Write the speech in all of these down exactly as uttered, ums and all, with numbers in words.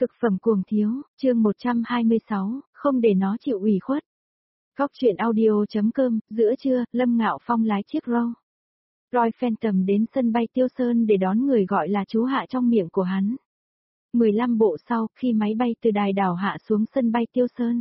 Cực phẩm cuồng thiếu, chương một trăm hai mươi sáu, không để nó chịu ủy khuất. Góc truyện audio.com, giữa trưa, Lâm Ngạo Phong lái chiếc Rolls Royce Phantom đến sân bay Tiêu Sơn để đón người gọi là chú Hạ trong miệng của hắn. mười lăm bộ sau, khi máy bay từ đài đảo hạ xuống sân bay Tiêu Sơn.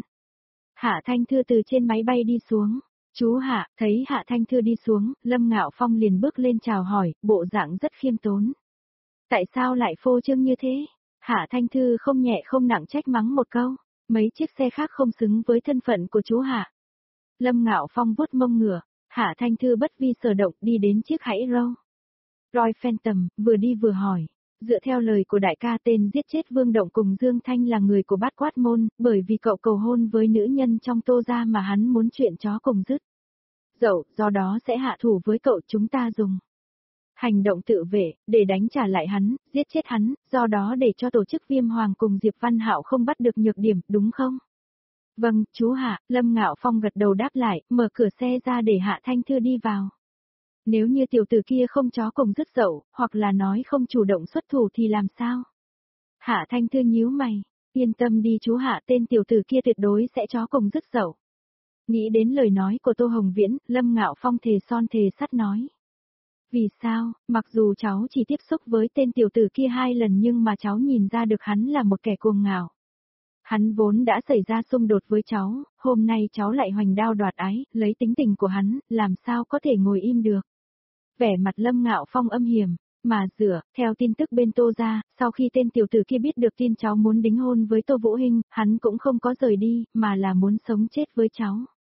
Hạ Thanh Thư từ trên máy bay đi xuống. Chú Hạ, thấy Hạ Thanh Thư đi xuống, Lâm Ngạo Phong liền bước lên chào hỏi, bộ dạng rất khiêm tốn. Tại sao lại phô trương như thế? Hạ Thanh Thư không nhẹ không nặng trách mắng một câu, mấy chiếc xe khác không xứng với thân phận của chú Hạ. Lâm Ngạo Phong vuốt mông ngựa, Hạ Thanh Thư bất vi sở động đi đến chiếc hãy Rolls Royce Phantom, vừa đi vừa hỏi. Dựa theo lời của đại ca tên giết chết Vương Động cùng Dương Thanh là người của Bát Quát Môn, bởi vì cậu cầu hôn với nữ nhân trong Tô gia mà hắn muốn chuyện chó cùng dứt. Dẫu, do đó sẽ hạ thủ với cậu, chúng ta dùng hành động tự vệ, để đánh trả lại hắn, giết chết hắn, do đó để cho tổ chức Viêm Hoàng cùng Diệp Văn Hạo không bắt được nhược điểm, đúng không? Vâng, chú Hạ, Lâm Ngạo Phong gật đầu đáp lại, mở cửa xe ra để Hạ Thanh Thư đi vào. Nếu như tiểu tử kia không chó cùng dứt dậu, hoặc là nói không chủ động xuất thủ thì làm sao? Hạ Thanh Thư nhíu mày, yên tâm đi chú Hạ, tên tiểu tử kia tuyệt đối sẽ chó cùng dứt dậu. Nghĩ đến lời nói của Tô Hồng Viễn, Lâm Ngạo Phong thề son thề sắt nói. Vì sao, mặc dù cháu chỉ tiếp xúc với tên tiểu tử kia hai lần nhưng mà cháu nhìn ra được hắn là một kẻ cuồng ngạo. Hắn vốn đã xảy ra xung đột với cháu, hôm nay cháu lại hoành đao đoạt ái, lấy tính tình của hắn, làm sao có thể ngồi im được. Vẻ mặt Lâm Ngạo Phong âm hiểm, mà dựa, theo tin tức bên Tô gia, sau khi tên tiểu tử kia biết được tin cháu muốn đính hôn với Tô Vũ Hinh, hắn cũng không có rời đi, mà là muốn sống chết với cháu.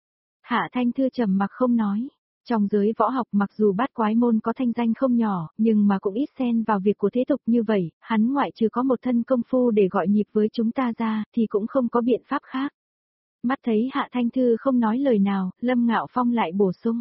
Hạ Thanh Thư trầm mặc không nói. Trong giới võ học mặc dù Bát Quái Môn có thanh danh không nhỏ, nhưng mà cũng ít xen vào việc của thế tục như vậy, hắn ngoại trừ có một thân công phu để gọi nhịp với chúng ta ra, thì cũng không có biện pháp khác. Mắt thấy Hạ Thanh Thư không nói lời nào, Lâm Ngạo Phong lại bổ sung.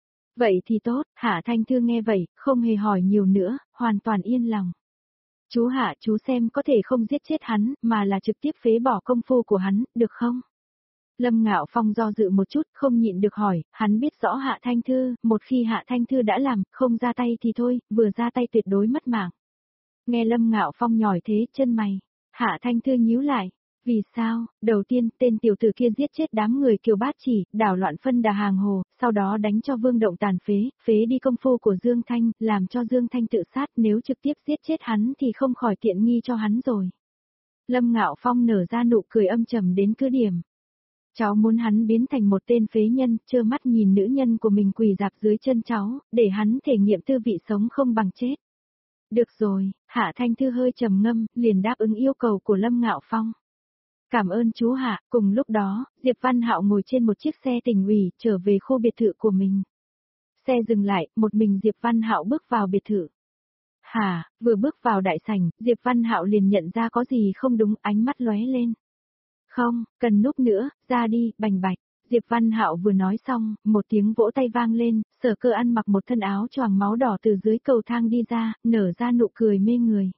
Vậy thì tốt, Hạ Thanh Thư nghe vậy, không hề hỏi nhiều nữa, hoàn toàn yên lòng. Chú Hạ, chú xem có thể không giết chết hắn, mà là trực tiếp phế bỏ công phu của hắn, được không? Lâm Ngạo Phong do dự một chút, không nhịn được hỏi, hắn biết rõ Hạ Thanh Thư, một khi Hạ Thanh Thư đã làm, không ra tay thì thôi, vừa ra tay tuyệt đối mất mạng. Nghe Lâm Ngạo Phong nhỏi thế, chân mày, Hạ Thanh Thư nhíu lại, vì sao, đầu tiên, tên tiểu tử kia giết chết đám người Kiều Bát Chỉ, đảo loạn phân đà hàng hồ, sau đó đánh cho Vương Động tàn phế, phế đi công phu của Dương Thanh, làm cho Dương Thanh tự sát, nếu trực tiếp giết chết hắn thì không khỏi tiện nghi cho hắn rồi. Lâm Ngạo Phong nở ra nụ cười âm trầm đến cứ điểm. Cháu muốn hắn biến thành một tên phế nhân, trơ mắt nhìn nữ nhân của mình quỳ dạp dưới chân cháu, để hắn thể nghiệm tư vị sống không bằng chết. Được rồi, Hạ Thanh Thư hơi trầm ngâm, liền đáp ứng yêu cầu của Lâm Ngạo Phong. Cảm ơn chú Hạ, cùng lúc đó, Diệp Văn Hạo ngồi trên một chiếc xe tỉnh ủy, trở về khu biệt thự của mình. Xe dừng lại, một mình Diệp Văn Hạo bước vào biệt thự. Hả, vừa bước vào đại sảnh, Diệp Văn Hạo liền nhận ra có gì không đúng, ánh mắt lóe lên. Không, cần núp nữa, ra đi, bành bạch. Diệp Văn Hạo vừa nói xong, một tiếng vỗ tay vang lên, Sở Cơ ăn mặc một thân áo choàng máu đỏ từ dưới cầu thang đi ra, nở ra nụ cười mê người.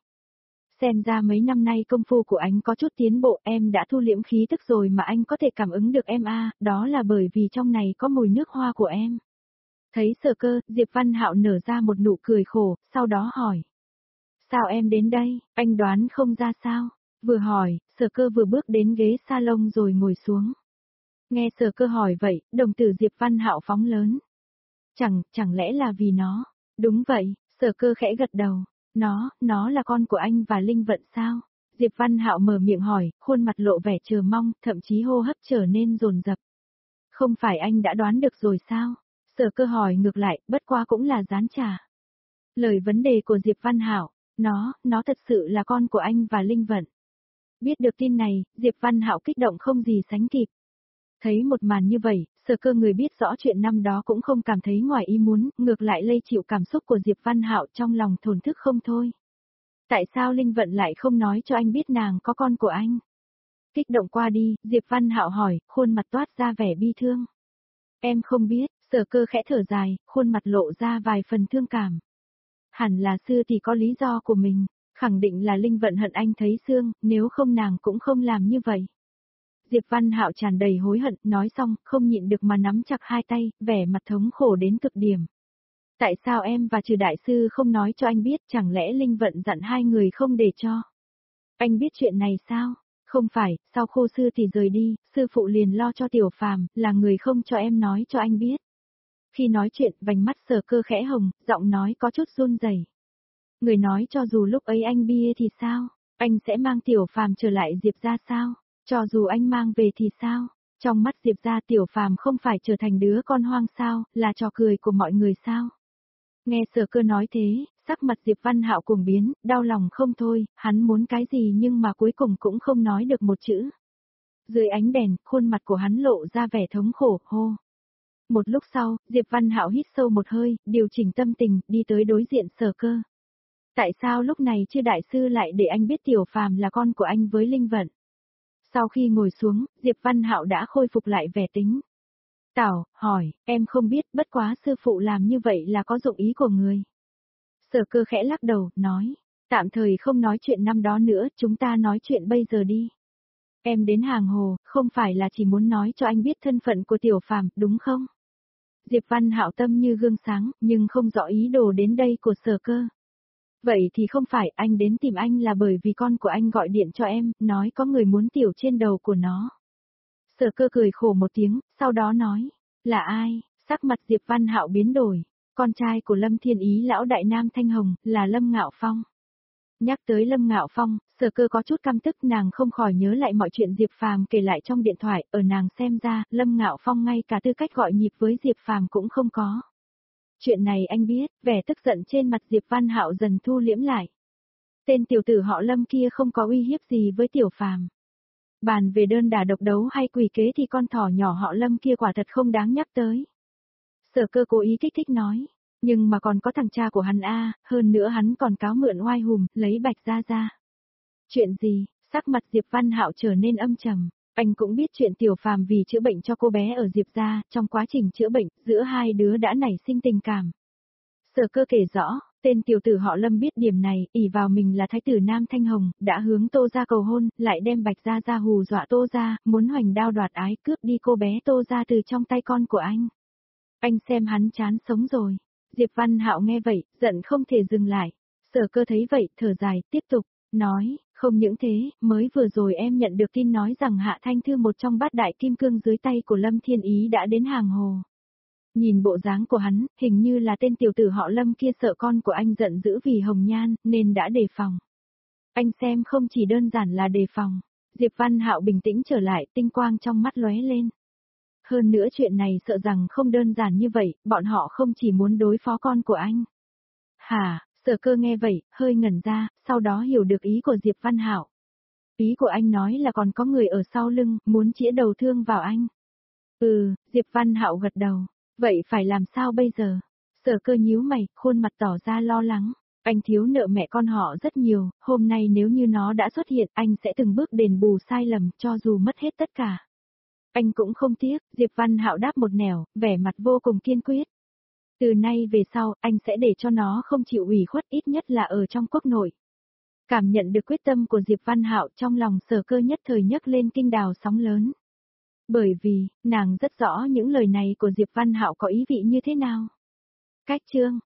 Xem ra mấy năm nay công phu của anh có chút tiến bộ, em đã thu liễm khí tức rồi mà anh có thể cảm ứng được em à, đó là bởi vì trong này có mùi nước hoa của em. Thấy Sở Cơ, Diệp Văn Hạo nở ra một nụ cười khổ, sau đó hỏi. Sao em đến đây, anh đoán không ra sao? Vừa hỏi, Sở Cơ vừa bước đến ghế salon rồi ngồi xuống. Nghe Sở Cơ hỏi vậy, đồng tử Diệp Văn Hạo phóng lớn. Chẳng, chẳng lẽ là vì nó? Đúng vậy, Sở Cơ khẽ gật đầu. Nó, nó là con của anh và Linh Vận sao? Diệp Văn Hạo mở miệng hỏi, khuôn mặt lộ vẻ chờ mong, thậm chí hô hấp trở nên dồn dập. Không phải anh đã đoán được rồi sao? Sở Cơ hỏi ngược lại, bất quá cũng là gián trả. Lời vấn đề của Diệp Văn Hạo, nó, nó thật sự là con của anh và Linh Vận. Biết được tin này, Diệp Văn Hạo kích động không gì sánh kịp. Thấy một màn như vậy, Sở Cơ người biết rõ chuyện năm đó cũng không cảm thấy ngoài ý muốn, ngược lại lây chịu cảm xúc của Diệp Văn Hạo trong lòng thổn thức không thôi. Tại sao Linh Vận lại không nói cho anh biết nàng có con của anh? Kích động qua đi, Diệp Văn Hạo hỏi, khuôn mặt toát ra vẻ bi thương. Em không biết, Sở Cơ khẽ thở dài, khuôn mặt lộ ra vài phần thương cảm. Hẳn là xưa thì có lý do của mình. Khẳng định là Linh Vận hận anh thấy xương, nếu không nàng cũng không làm như vậy. Diệp Văn Hạo tràn đầy hối hận, nói xong, không nhịn được mà nắm chặt hai tay, vẻ mặt thống khổ đến cực điểm. Tại sao em và Trừ đại sư không nói cho anh biết, chẳng lẽ Linh Vận dặn hai người không để cho Anh biết chuyện này sao? Không phải, sau khô sư thì rời đi, sư phụ liền lo cho Tiểu Phàm, là người không cho em nói cho anh biết. Khi nói chuyện, vành mắt Sở Cơ khẽ hồng, giọng nói có chút run rẩy. Người nói cho dù lúc ấy anh bia thì sao? Anh sẽ mang Tiểu Phàm trở lại Diệp gia sao? Cho dù anh mang về thì sao? Trong mắt Diệp gia Tiểu Phàm không phải trở thành đứa con hoang sao, là trò cười của mọi người sao? Nghe Sở Cơ nói thế, sắc mặt Diệp Văn Hạo cuồng biến, đau lòng không thôi, hắn muốn cái gì nhưng mà cuối cùng cũng không nói được một chữ. Dưới ánh đèn, khuôn mặt của hắn lộ ra vẻ thống khổ, hô. Một lúc sau, Diệp Văn Hạo hít sâu một hơi, điều chỉnh tâm tình, đi tới đối diện Sở Cơ. Tại sao lúc này chưa đại sư lại để anh biết Tiểu Phàm là con của anh với Linh Vận? Sau khi ngồi xuống, Diệp Văn Hạo đã khôi phục lại vẻ tính. Tảo, hỏi, em không biết, bất quá sư phụ làm như vậy là có dụng ý của người. Sở Cơ khẽ lắc đầu, nói, tạm thời không nói chuyện năm đó nữa, chúng ta nói chuyện bây giờ đi. Em đến Hàng Hồ, không phải là chỉ muốn nói cho anh biết thân phận của Tiểu Phàm, đúng không? Diệp Văn Hạo tâm như gương sáng, nhưng không rõ ý đồ đến đây của Sở Cơ. Vậy thì không phải, anh đến tìm anh là bởi vì con của anh gọi điện cho em, nói có người muốn tiểu trên đầu của nó. Sở Cơ cười khổ một tiếng, sau đó nói, là ai? Sắc mặt Diệp Văn Hạo biến đổi, con trai của Lâm Thiên Ý lão đại nam Thanh Hồng, là Lâm Ngạo Phong. Nhắc tới Lâm Ngạo Phong, Sở Cơ có chút căm tức, nàng không khỏi nhớ lại mọi chuyện Diệp Phàm kể lại trong điện thoại, ở nàng xem ra, Lâm Ngạo Phong ngay cả tư cách gọi nhịp với Diệp Phàm cũng không có. Chuyện này anh biết, vẻ tức giận trên mặt Diệp Văn Hạo dần thu liễm lại. Tên tiểu tử họ Lâm kia không có uy hiếp gì với Tiểu Phàm. Bàn về đơn đả độc đấu hay quỷ kế thì con thỏ nhỏ họ Lâm kia quả thật không đáng nhắc tới. Sở Cơ cố ý kích thích nói, nhưng mà còn có thằng cha của hắn a, hơn nữa hắn còn cáo mượn oai hùng, lấy Bạch Gia Gia. Chuyện gì? Sắc mặt Diệp Văn Hạo trở nên âm trầm. Anh cũng biết chuyện Tiểu Phàm vì chữa bệnh cho cô bé ở Diệp gia, trong quá trình chữa bệnh, giữa hai đứa đã nảy sinh tình cảm. Sở Cơ kể rõ, tên tiểu tử họ Lâm biết điểm này, ỷ vào mình là thái tử Nam Thanh Hồng, đã hướng Tô gia cầu hôn, lại đem Bạch Gia Gia hù dọa Tô gia, muốn hoành đao đoạt ái, cướp đi cô bé Tô gia từ trong tay con của anh. Anh xem hắn chán sống rồi. Diệp Văn Hạo nghe vậy, giận không thể dừng lại. Sở Cơ thấy vậy, thở dài, tiếp tục, nói, không những thế, mới vừa rồi em nhận được tin nói rằng Hạ Thanh Thư một trong bát đại kim cương dưới tay của Lâm Thiên Ý đã đến Hàng Hồ. Nhìn bộ dáng của hắn, hình như là tên tiểu tử họ Lâm kia sợ con của anh giận dữ vì hồng nhan, nên đã đề phòng. Anh xem không chỉ đơn giản là đề phòng. Diệp Văn Hạo bình tĩnh trở lại, tinh quang trong mắt lóe lên. Hơn nữa chuyện này sợ rằng không đơn giản như vậy, bọn họ không chỉ muốn đối phó con của anh. Hả? Sở Cơ nghe vậy, hơi ngẩn ra, sau đó hiểu được ý của Diệp Văn Hạo. Ý của anh nói là còn có người ở sau lưng, muốn chĩa đầu thương vào anh. Ừ, Diệp Văn Hạo gật đầu. Vậy phải làm sao bây giờ? Sở Cơ nhíu mày, khuôn mặt tỏ ra lo lắng. Anh thiếu nợ mẹ con họ rất nhiều, hôm nay nếu như nó đã xuất hiện, anh sẽ từng bước đền bù sai lầm, cho dù mất hết tất cả. Anh cũng không tiếc, Diệp Văn Hạo đáp một nẻo, vẻ mặt vô cùng kiên quyết. Từ nay về sau, anh sẽ để cho nó không chịu ủy khuất, ít nhất là ở trong quốc nội. Cảm nhận được quyết tâm của Diệp Văn Hạo, trong lòng Sở Cơ nhất thời nhấc lên kinh đào sóng lớn. Bởi vì, nàng rất rõ những lời này của Diệp Văn Hạo có ý vị như thế nào. Cách chương